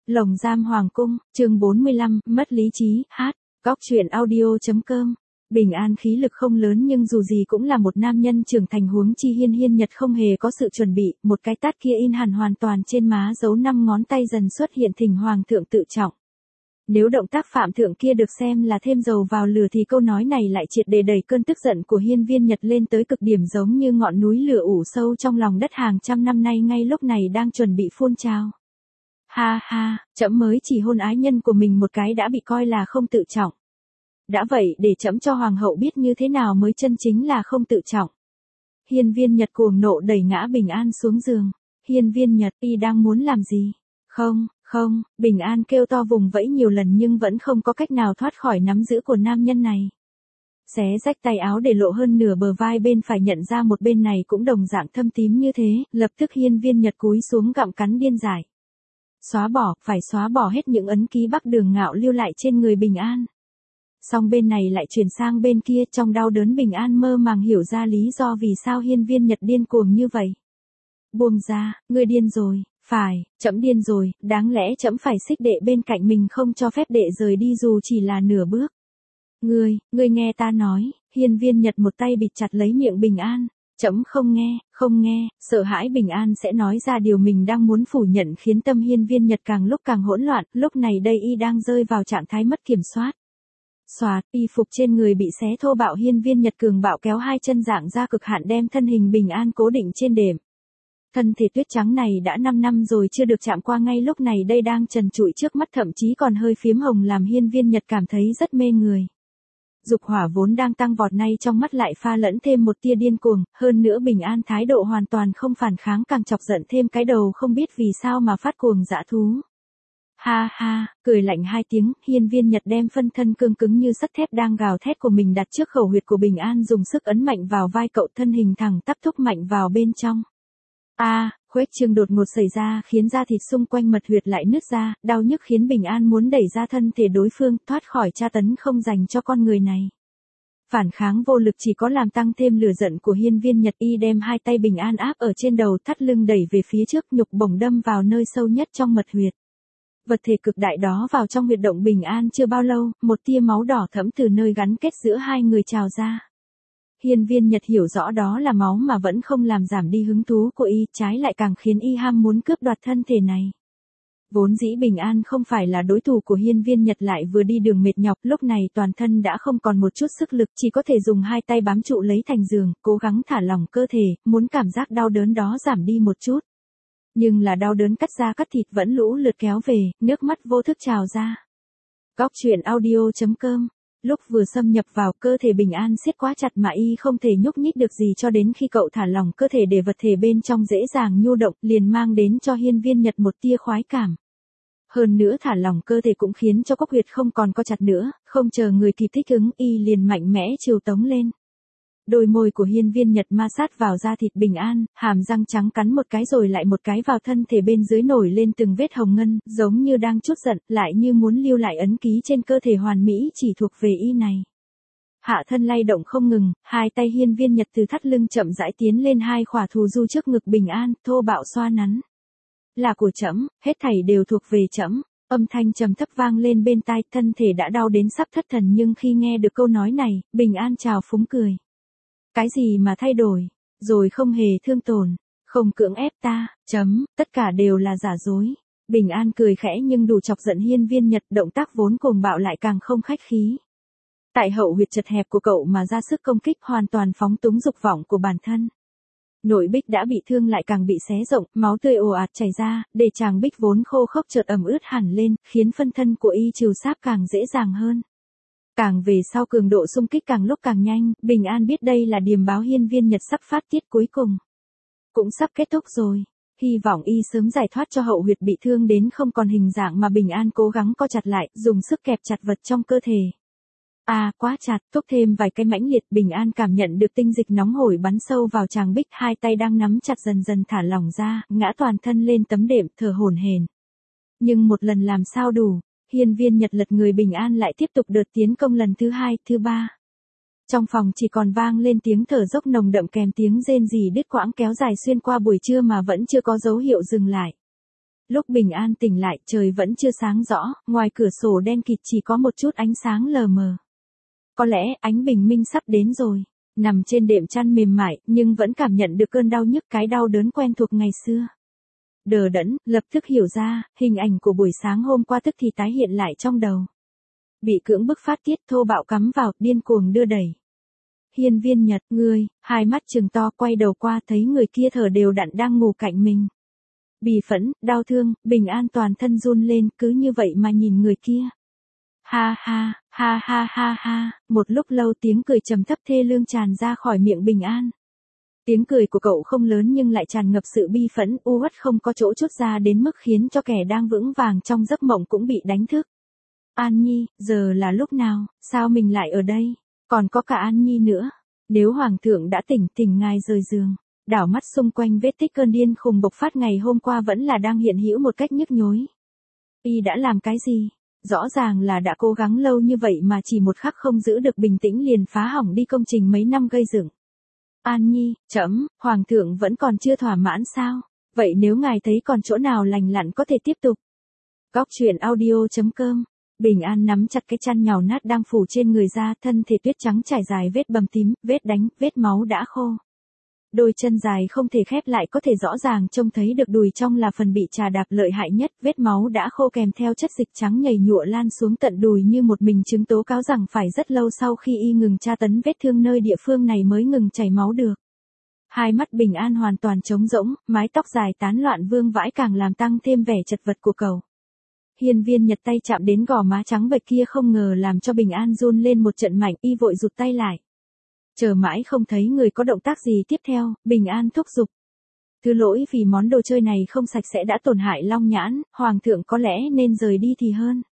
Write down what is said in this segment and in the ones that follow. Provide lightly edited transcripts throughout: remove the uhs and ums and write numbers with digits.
Lồng giam hoàng cung, chương 45, mất lý trí, hát, góc truyện audio.com. Bình An khí lực không lớn nhưng dù gì cũng là một nam nhân trưởng thành, huống chi Hiên Nhật không hề có sự chuẩn bị, một cái tát kia in hẳn hoàn toàn trên má, dấu 5 ngón tay dần xuất hiện thỉnh hoàng thượng tự trọng. Nếu động tác phạm thượng kia được xem là thêm dầu vào lửa thì câu nói này lại triệt để đẩy cơn tức giận của Hiên Nhật lên tới cực điểm, giống như ngọn núi lửa ủ sâu trong lòng đất hàng trăm năm nay ngay lúc này đang chuẩn bị phun trào. Ha ha, trẫm mới chỉ hôn ái nhân của mình một cái đã bị coi là không tự trọng. Đã vậy để trẫm cho hoàng hậu biết như thế nào mới chân chính là không tự trọng. Hiên Nhật cuồng nộ đẩy ngã Bình An xuống giường. Hiên Nhật, y đang muốn làm gì? Không, Bình An kêu to vùng vẫy nhiều lần nhưng vẫn không có cách nào thoát khỏi nắm giữ của nam nhân này. Xé rách tay áo để lộ hơn nửa bờ vai bên phải, nhận ra một bên này cũng đồng dạng thâm tím như thế, lập tức Hiên Nhật cúi xuống gặm cắn điên dại. Phải xóa bỏ hết những ấn ký Bắc Đường Ngạo lưu lại trên người Bình An. Xong bên này lại chuyển sang bên kia, trong đau đớn Bình An mơ màng hiểu ra lý do vì sao Hiên Nhật điên cuồng như vậy. Buông ra, ngươi điên rồi. Phải, trẫm điên rồi, đáng lẽ trẫm phải xích đệ bên cạnh mình, không cho phép đệ rời đi dù chỉ là nửa bước. Ngươi nghe ta nói. Hiên Nhật một tay bịt chặt lấy miệng Bình An. Trẫm không nghe, sợ hãi Bình An sẽ nói ra điều mình đang muốn phủ nhận, khiến tâm Hiên Nhật càng lúc càng hỗn loạn, lúc này đây y đang rơi vào trạng thái mất kiểm soát. Xoạt, y phục trên người bị xé thô bạo, Hiên Nhật cường bạo kéo hai chân dạng ra cực hạn, đem thân hình Bình An cố định trên đệm. Thân thể tuyết trắng này đã 5 năm rồi chưa được chạm qua, ngay lúc này đây đang trần trụi trước mắt, thậm chí còn hơi phím hồng, làm Hiên Nhật cảm thấy rất mê người. Dục hỏa vốn đang tăng vọt nay trong mắt lại pha lẫn thêm một tia điên cuồng, hơn nữa Bình An thái độ hoàn toàn không phản kháng càng chọc giận thêm cái đầu không biết vì sao mà phát cuồng dã thú. Ha ha, cười lạnh hai tiếng, Hiên Nhật đem phân thân cương cứng như sắt thép đang gào thét của mình đặt trước khẩu huyệt của Bình An, dùng sức ấn mạnh vào vai cậu, thân hình thẳng tắp thúc mạnh vào bên trong. Khuếch trương đột ngột xảy ra khiến da thịt xung quanh mật huyệt lại nứt ra, đau nhức khiến Bình An muốn đẩy ra thân thể đối phương, thoát khỏi tra tấn không dành cho con người này. Phản kháng vô lực chỉ có làm tăng thêm lửa giận của Hiên Nhật, y đem hai tay Bình An áp ở trên đầu, thắt lưng đẩy về phía trước, nhục bổng đâm vào nơi sâu nhất trong mật huyệt. Vật thể cực đại đó vào trong huyệt động Bình An chưa bao lâu, một tia máu đỏ thẫm từ nơi gắn kết giữa hai người trào ra. Hiên Nhật hiểu rõ đó là máu mà vẫn không làm giảm đi hứng thú của y, trái lại càng khiến y ham muốn cướp đoạt thân thể này. Vốn dĩ Bình An không phải là đối thủ của Hiên Nhật, lại vừa đi đường mệt nhọc, lúc này toàn thân đã không còn một chút sức lực, chỉ có thể dùng hai tay bám trụ lấy thành giường, cố gắng thả lỏng cơ thể, muốn cảm giác đau đớn đó giảm đi một chút. Nhưng là đau đớn cắt da cắt thịt vẫn lũ lượt kéo về, nước mắt vô thức trào ra. Góc truyện audio.com. Lúc vừa xâm nhập vào, cơ thể Bình An siết quá chặt mà y không thể nhúc nhích được gì cho đến khi cậu thả lỏng cơ thể để vật thể bên trong dễ dàng nhu động, liền mang đến cho Hiên Nhật một tia khoái cảm. Hơn nữa thả lỏng cơ thể cũng khiến cho cốc huyệt không còn co chặt nữa, không chờ người kịp thích ứng, y liền mạnh mẽ chiều tống lên. Đôi môi của Hiên Nhật ma sát vào da thịt Bình An, hàm răng trắng cắn một cái rồi lại một cái vào thân thể bên dưới, nổi lên từng vết hồng ngân, giống như đang trút giận, lại như muốn lưu lại ấn ký trên cơ thể hoàn mỹ chỉ thuộc về y này. Hạ thân lay động không ngừng, hai tay Hiên Nhật từ thắt lưng chậm rãi tiến lên hai khỏa thù du trước ngực Bình An, thô bạo xoa nắn. Là của trẫm, hết thảy đều thuộc về trẫm. Âm thanh trầm thấp vang lên bên tai, thân thể đã đau đến sắp thất thần, nhưng khi nghe được câu nói này, Bình An trào phúng cười. Cái gì mà thay đổi, rồi không hề thương tổn, không cưỡng ép ta, tất cả đều là giả dối. Bình An cười khẽ nhưng đủ chọc giận Hiên Nhật, động tác vốn cuồng bạo lại càng không khách khí. Tại hậu huyệt chật hẹp của cậu mà ra sức công kích, hoàn toàn phóng túng dục vọng của bản thân. Nội bích đã bị thương lại càng bị xé rộng, máu tươi ồ ạt chảy ra, để chàng bích vốn khô khốc chợt ẩm ướt hẳn lên, khiến phân thân của y trừ sáp càng dễ dàng hơn. Càng về sau cường độ xung kích càng lúc càng nhanh, Bình An biết đây là điềm báo Hiên Nhật sắp phát tiết cuối cùng. Cũng sắp kết thúc rồi. Hy vọng y sớm giải thoát cho hậu huyệt bị thương đến không còn hình dạng mà Bình An cố gắng co chặt lại, dùng sức kẹp chặt vật trong cơ thể. Quá chặt, thúc thêm vài cái mãnh liệt, Bình An cảm nhận được tinh dịch nóng hổi bắn sâu vào tràng bích, hai tay đang nắm chặt dần dần thả lỏng ra, ngã toàn thân lên tấm đệm, thở hổn hển. Nhưng một lần làm sao đủ. Hiên Nhật lật người, Bình An lại tiếp tục đợt tiến công lần thứ hai, thứ ba. Trong phòng chỉ còn vang lên tiếng thở dốc nồng đậm kèm tiếng rên rỉ đứt quãng kéo dài xuyên qua buổi trưa mà vẫn chưa có dấu hiệu dừng lại. Lúc Bình An tỉnh lại trời vẫn chưa sáng rõ, ngoài cửa sổ đen kịt chỉ có một chút ánh sáng lờ mờ. Có lẽ ánh bình minh sắp đến rồi. Nằm trên đệm chăn mềm mại nhưng vẫn cảm nhận được cơn đau nhức, cái đau đớn quen thuộc ngày xưa. Đờ đẫn, lập tức hiểu ra, hình ảnh của buổi sáng hôm qua tức thì tái hiện lại trong đầu. Bị cưỡng bức phát tiết, thô bạo cắm vào, điên cuồng đưa đẩy. Hiên Viên Nhật, ngươi, hai mắt trừng to, quay đầu qua thấy người kia thở đều đặn đang ngủ cạnh mình. Bì phẫn, đau thương, Bình An toàn thân run lên, cứ như vậy mà nhìn người kia. Ha ha, ha ha ha ha, một lúc lâu tiếng cười trầm thấp thê lương tràn ra khỏi miệng Bình An. Tiếng cười của cậu không lớn nhưng lại tràn ngập sự bi phẫn, u uất không có chỗ trút ra đến mức khiến cho kẻ đang vững vàng trong giấc mộng cũng bị đánh thức. An Nhi, giờ là lúc nào, sao mình lại ở đây? Còn có cả An Nhi nữa. Nếu Hoàng thượng đã tỉnh ngài rời giường. Đảo mắt xung quanh vết tích cơn điên khùng bộc phát ngày hôm qua vẫn là đang hiện hữu một cách nhức nhối. Y đã làm cái gì? Rõ ràng là đã cố gắng lâu như vậy mà chỉ một khắc không giữ được bình tĩnh liền phá hỏng đi công trình mấy năm gây dựng. An Nhi, Hoàng thượng vẫn còn chưa thỏa mãn sao? Vậy nếu ngài thấy còn chỗ nào lành lặn có thể tiếp tục. Góc truyện audio.com. Bình An nắm chặt cái chăn nhàu nát đang phủ trên người ra, thân thể tuyết trắng trải dài vết bầm tím, vết đánh, vết máu đã khô. Đôi chân dài không thể khép lại có thể rõ ràng trông thấy được đùi trong là phần bị trà đạp lợi hại nhất, vết máu đã khô kèm theo chất dịch trắng nhầy nhụa lan xuống tận đùi như một mình chứng tố cáo rằng phải rất lâu sau khi y ngừng tra tấn vết thương nơi địa phương này mới ngừng chảy máu được. Hai mắt Bình An hoàn toàn trống rỗng, mái tóc dài tán loạn vương vãi càng làm tăng thêm vẻ chật vật của cậu. Hiên Viên Nhật tay chạm đến gò má trắng bệch kia không ngờ làm cho Bình An run lên một trận mạnh, y vội rụt tay lại. Chờ mãi không thấy người có động tác gì tiếp theo, Bình An thúc giục. Thứ lỗi vì món đồ chơi này không sạch sẽ đã tổn hại long nhãn, Hoàng thượng có lẽ nên rời đi thì hơn.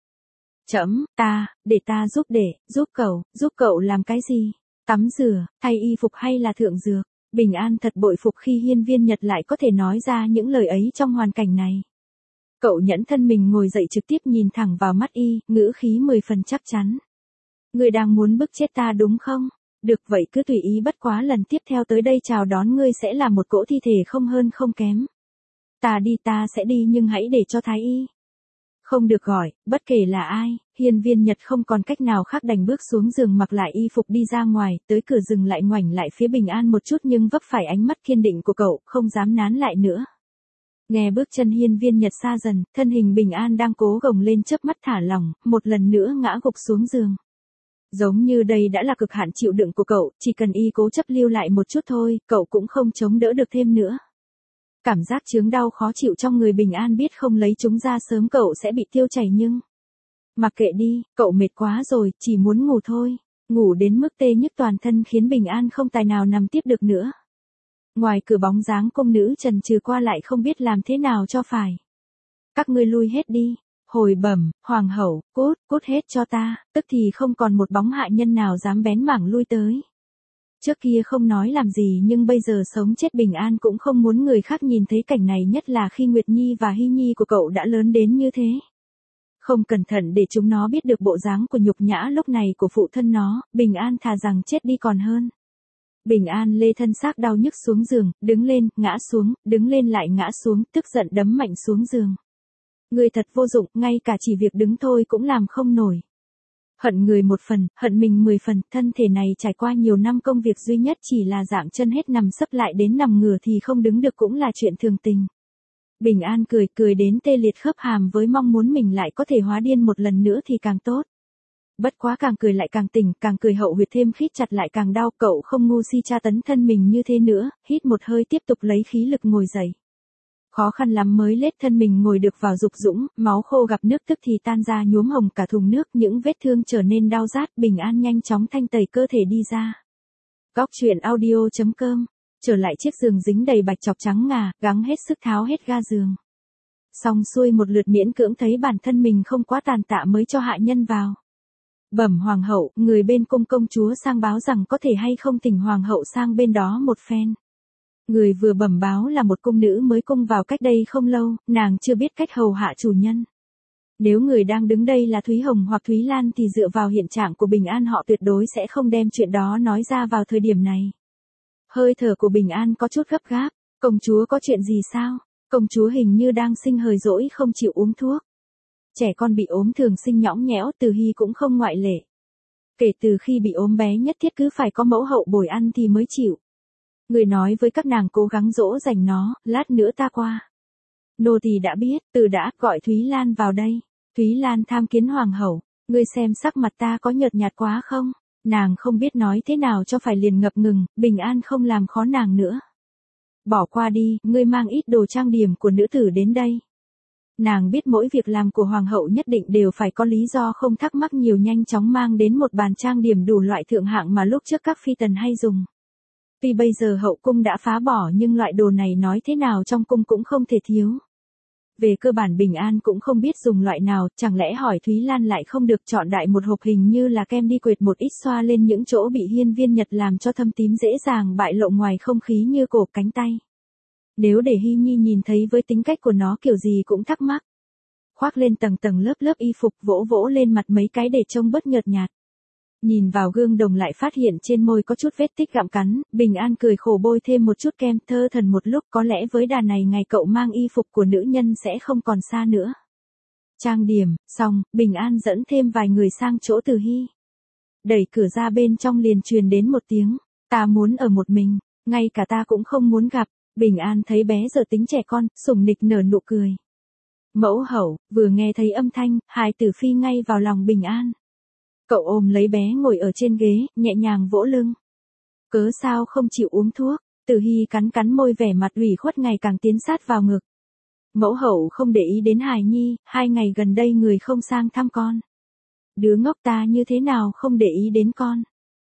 Để ta giúp cậu làm cái gì? Tắm rửa, thay y phục hay là thượng dược? Bình An thật bội phục khi Hiên Viên Nhật lại có thể nói ra những lời ấy trong hoàn cảnh này. Cậu nhẫn thân mình ngồi dậy trực tiếp nhìn thẳng vào mắt y, ngữ khí 10 phần chắc chắn. Ngươi đang muốn bức chết ta đúng không? Được vậy cứ tùy ý, bất quá lần tiếp theo tới đây chào đón ngươi sẽ là một cỗ thi thể không hơn không kém. Ta sẽ đi nhưng hãy để cho thái y. Không được gọi, bất kể là ai, Hiên Viên Nhật không còn cách nào khác đành bước xuống giường mặc lại y phục đi ra ngoài, tới cửa dừng lại ngoảnh lại phía Bình An một chút nhưng vấp phải ánh mắt kiên định của cậu, không dám nán lại nữa. Nghe bước chân Hiên Viên Nhật xa dần, thân hình Bình An đang cố gồng lên chớp mắt thả lỏng, một lần nữa ngã gục xuống giường. Giống như đây đã là cực hạn chịu đựng của cậu, chỉ cần y cố chấp lưu lại một chút thôi, cậu cũng không chống đỡ được thêm nữa. Cảm giác chướng đau khó chịu trong người Bình An biết không lấy chúng ra sớm cậu sẽ bị tiêu chảy nhưng... Mặc kệ đi, cậu mệt quá rồi, chỉ muốn ngủ thôi. Ngủ đến mức tê nhức toàn thân khiến Bình An không tài nào nằm tiếp được nữa. Ngoài cửa bóng dáng công nữ trần trừ qua lại không biết làm thế nào cho phải. Các ngươi lui hết đi. Hồi bẩm, Hoàng hậu, cút hết cho ta, tức thì không còn một bóng hạ nhân nào dám bén mảng lui tới. Trước kia không nói làm gì nhưng bây giờ sống chết Bình An cũng không muốn người khác nhìn thấy cảnh này, nhất là khi Nguyệt Nhi và Hy Nhi của cậu đã lớn đến như thế. Không cẩn thận để chúng nó biết được bộ dáng của nhục nhã lúc này của phụ thân nó, Bình An thà rằng chết đi còn hơn. Bình An lê thân xác đau nhức xuống giường, đứng lên, ngã xuống, đứng lên lại ngã xuống, tức giận đấm mạnh xuống giường. Người thật vô dụng, ngay cả chỉ việc đứng thôi cũng làm không nổi. Hận người một phần, hận mình 10 phần, thân thể này trải qua nhiều năm công việc duy nhất chỉ là dạng chân hết nằm sấp lại đến nằm ngửa thì không đứng được cũng là chuyện thường tình. Bình An cười đến tê liệt khớp hàm với mong muốn mình lại có thể hóa điên một lần nữa thì càng tốt. Bất quá càng cười lại càng tỉnh, càng cười hậu huyệt thêm khít chặt lại càng đau, cậu không ngu si tra tấn thân mình như thế nữa, hít một hơi tiếp tục lấy khí lực ngồi dậy. Khó khăn lắm mới lết thân mình ngồi được vào dục dũng, máu khô gặp nước tức thì tan ra nhuốm hồng cả thùng nước, những vết thương trở nên đau rát, Bình An nhanh chóng thanh tẩy cơ thể đi ra. Góc truyện audio.com, trở lại chiếc giường dính đầy bạch chọc trắng ngà, gắng hết sức tháo hết ga giường. Xong xuôi một lượt miễn cưỡng thấy bản thân mình không quá tàn tạ mới cho hạ nhân vào. Bẩm Hoàng hậu, người bên cung công chúa sang báo rằng có thể hay không thỉnh Hoàng hậu sang bên đó một phen. Người vừa bẩm báo là một cung nữ mới cung vào cách đây không lâu, nàng chưa biết cách hầu hạ chủ nhân. Nếu người đang đứng đây là Thúy Hồng hoặc Thúy Lan thì dựa vào hiện trạng của Bình An họ tuyệt đối sẽ không đem chuyện đó nói ra vào thời điểm này. Hơi thở của Bình An có chút gấp gáp, công chúa có chuyện gì sao? Công chúa hình như đang sinh hời dỗi không chịu uống thuốc. Trẻ con bị ốm thường sinh nhõng nhẽo, Từ Hy cũng không ngoại lệ. Kể từ khi bị ốm bé nhất thiết cứ phải có mẫu hậu bồi ăn thì mới chịu. Người nói với các nàng cố gắng dỗ dành nó, lát nữa ta qua. Nô tỳ đã biết, Từ đã gọi Thúy Lan vào đây. Thúy Lan tham kiến hoàng hậu, ngươi xem sắc mặt ta có nhợt nhạt quá không? Nàng không biết nói thế nào cho phải liền ngập ngừng, Bình An không làm khó nàng nữa. Bỏ qua đi, ngươi mang ít đồ trang điểm của nữ tử đến đây. Nàng biết mỗi việc làm của hoàng hậu nhất định đều phải có lý do, không thắc mắc nhiều, nhanh chóng mang đến một bàn trang điểm đủ loại thượng hạng mà lúc trước các phi tần hay dùng. Tuy bây giờ hậu cung đã phá bỏ nhưng loại đồ này nói thế nào trong cung cũng không thể thiếu. Về cơ bản Bình An cũng không biết dùng loại nào, chẳng lẽ hỏi Thúy Lan lại không được chọn đại một hộp hình như là kem đi quệt một ít xoa lên những chỗ bị hiên viên nhật làm cho thâm tím dễ dàng bại lộ ngoài không khí như cổ cánh tay. Nếu để Hy Nhi nhìn thấy với tính cách của nó kiểu gì cũng thắc mắc. Khoác lên tầng tầng lớp lớp y phục, vỗ vỗ lên mặt mấy cái để trông bớt nhợt nhạt. Nhìn vào gương đồng lại phát hiện trên môi có chút vết tích gặm cắn, Bình An cười khổ bôi thêm một chút kem, thơ thần một lúc, có lẽ với đà này ngày cậu mang y phục của nữ nhân sẽ không còn xa nữa. Trang điểm, xong, Bình An dẫn thêm vài người sang chỗ Từ Hy. Đẩy cửa ra bên trong liền truyền đến một tiếng, ta muốn ở một mình, ngay cả ta cũng không muốn gặp. Bình An thấy bé giờ tính trẻ con, sủng nịch nở nụ cười. Mẫu hậu, vừa nghe thấy âm thanh, hài tử phi ngay vào lòng Bình An. Cậu ôm lấy bé ngồi ở trên ghế, nhẹ nhàng vỗ lưng. Cớ sao không chịu uống thuốc? Từ Hy cắn cắn môi, vẻ mặt ủy khuất ngày càng tiến sát vào ngực. Mẫu hậu không để ý đến hài nhi, 2 ngày gần đây người không sang thăm con. Đứa ngốc ta như thế nào không để ý đến con?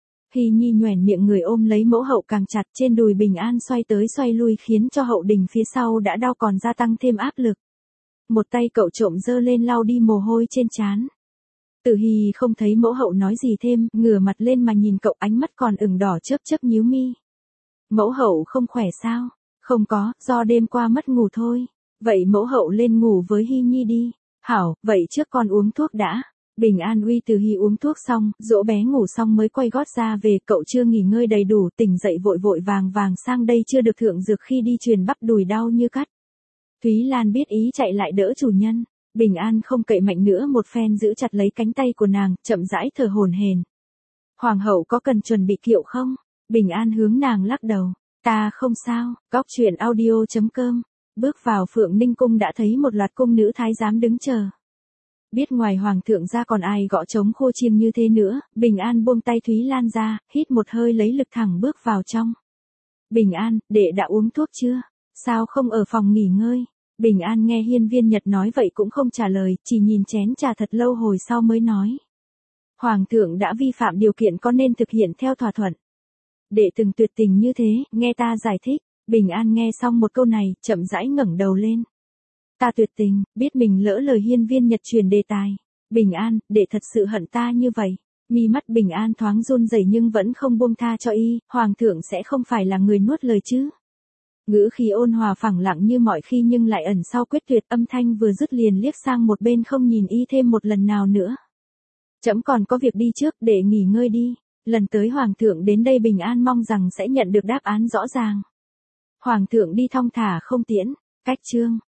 Hy Nhi nhoẻn miệng, người ôm lấy mẫu hậu càng chặt, trên đùi Bình An xoay tới xoay lui khiến cho hậu đình phía sau đã đau còn gia tăng thêm áp lực. Một tay cậu trộm giơ lên lau đi mồ hôi trên trán. Từ Hy không thấy mẫu hậu nói gì thêm, ngửa mặt lên mà nhìn cậu, ánh mắt còn ửng đỏ chớp chớp nhíu mi. Mẫu hậu không khỏe sao? Không có, do đêm qua mất ngủ thôi. Vậy mẫu hậu lên ngủ với Hy Nhi đi. Hảo, vậy trước con uống thuốc đã. Bình An uy Từ Hy uống thuốc xong, dỗ bé ngủ xong mới quay gót ra về, cậu chưa nghỉ ngơi đầy đủ, tỉnh dậy vội vội vàng vàng sang đây, chưa được thượng dược khi đi truyền bắp đùi đau như cắt. Thúy Lan biết ý chạy lại đỡ chủ nhân. Bình An không cậy mạnh nữa, một phen giữ chặt lấy cánh tay của nàng, chậm rãi thở hổn hển. Hoàng hậu có cần chuẩn bị kiệu không? Bình An hướng nàng lắc đầu. Ta không sao. Góc truyện audio.com. Bước vào Phượng Ninh cung đã thấy một loạt cung nữ thái giám đứng chờ. Biết ngoài hoàng thượng ra còn ai gõ trống khô chiêng như thế nữa, Bình An buông tay Thúy Lan ra, hít một hơi lấy lực thẳng bước vào trong. Bình An, đệ đã uống thuốc chưa? Sao không ở phòng nghỉ ngơi? Bình An nghe hiên viên Nhật nói vậy cũng không trả lời, chỉ nhìn chén trà thật lâu hồi sau mới nói. Hoàng thượng đã vi phạm điều kiện, có nên thực hiện theo thỏa thuận. Đệ từng tuyệt tình như thế, nghe ta giải thích. Bình An nghe xong một câu này, chậm rãi ngẩng đầu lên. Ta tuyệt tình, biết mình lỡ lời hiên viên Nhật truyền đề tài. Bình An, đệ thật sự hận ta như vậy. Mi mắt Bình An thoáng run rẩy nhưng vẫn không buông tha cho y, hoàng thượng sẽ không phải là người nuốt lời chứ. Ngữ khí ôn hòa phẳng lặng như mọi khi nhưng lại ẩn sau quyết tuyệt, âm thanh vừa dứt liền liếc sang một bên không nhìn y thêm một lần nào nữa. Trẫm còn có việc đi trước, để nghỉ ngơi đi. Lần tới hoàng thượng đến đây Bình An mong rằng sẽ nhận được đáp án rõ ràng. Hoàng thượng đi thong thả không tiễn. Cách chương.